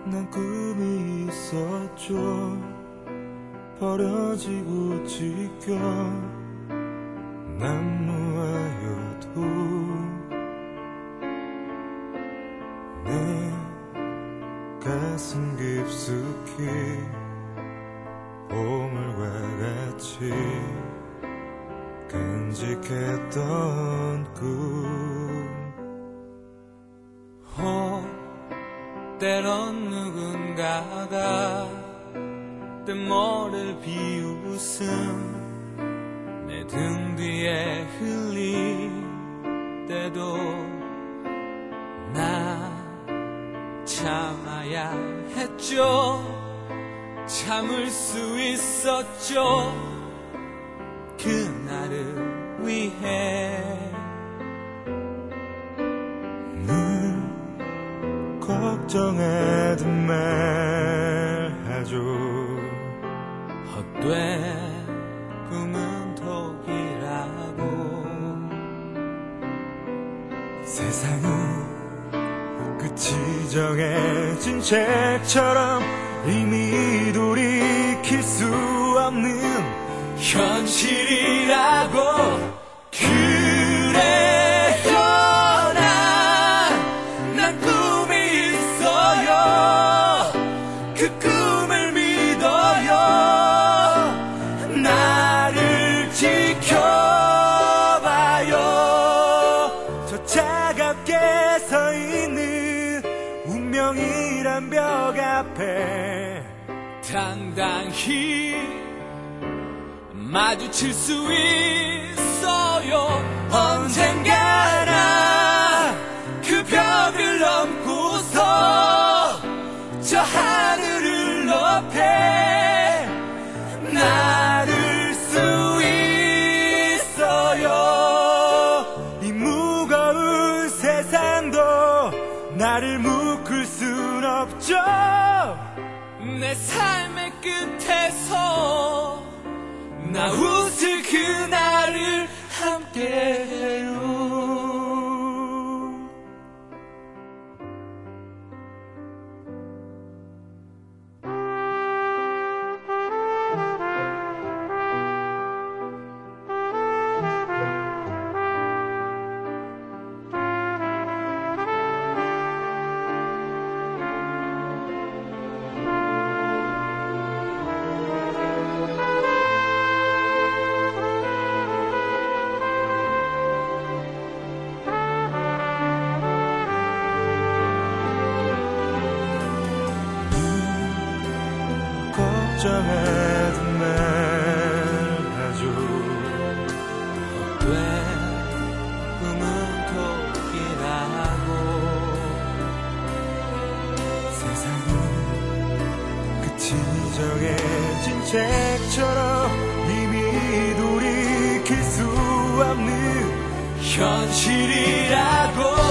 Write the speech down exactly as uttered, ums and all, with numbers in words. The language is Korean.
난 꿈이 있었죠. 버려지고 지켜 난 놓아여도 내 가슴 깊숙이 보물과 같이 끈직했던 꿈. 어, 때론 누군가가 뜬모를 비웃음 내 등 뒤에 흘릴 때도 나 참아야 했죠. 참을 수 있었죠. 그날을 위해 늘 걱정하던 말 하죠. 헛된 꿈은 독이라고. 세상은 끝이 정해진 책처럼 이미 돌이킬 수 없는 현실이라고. 그래요 난, 난 꿈이 있어요. 그 꿈을 믿어요. 나를 지켜봐요. 저 차갑게 서 있는 운명이란 벽 앞에 당당히 마주칠 수 있어요. 언젠가나 그 벽을 넘고서 저 하늘을 높에 나를 수 있어요. 이 무거운 세상도 나를 묶을 순 없죠. 내 삶의 끝에서 나 웃을 그날을 함께해요. 걱정하던 말 하죠. 헛된 꿈은 독이라고. 세상은 끝이 정해진 책처럼 이미 돌이킬 수 없는 현실이라고.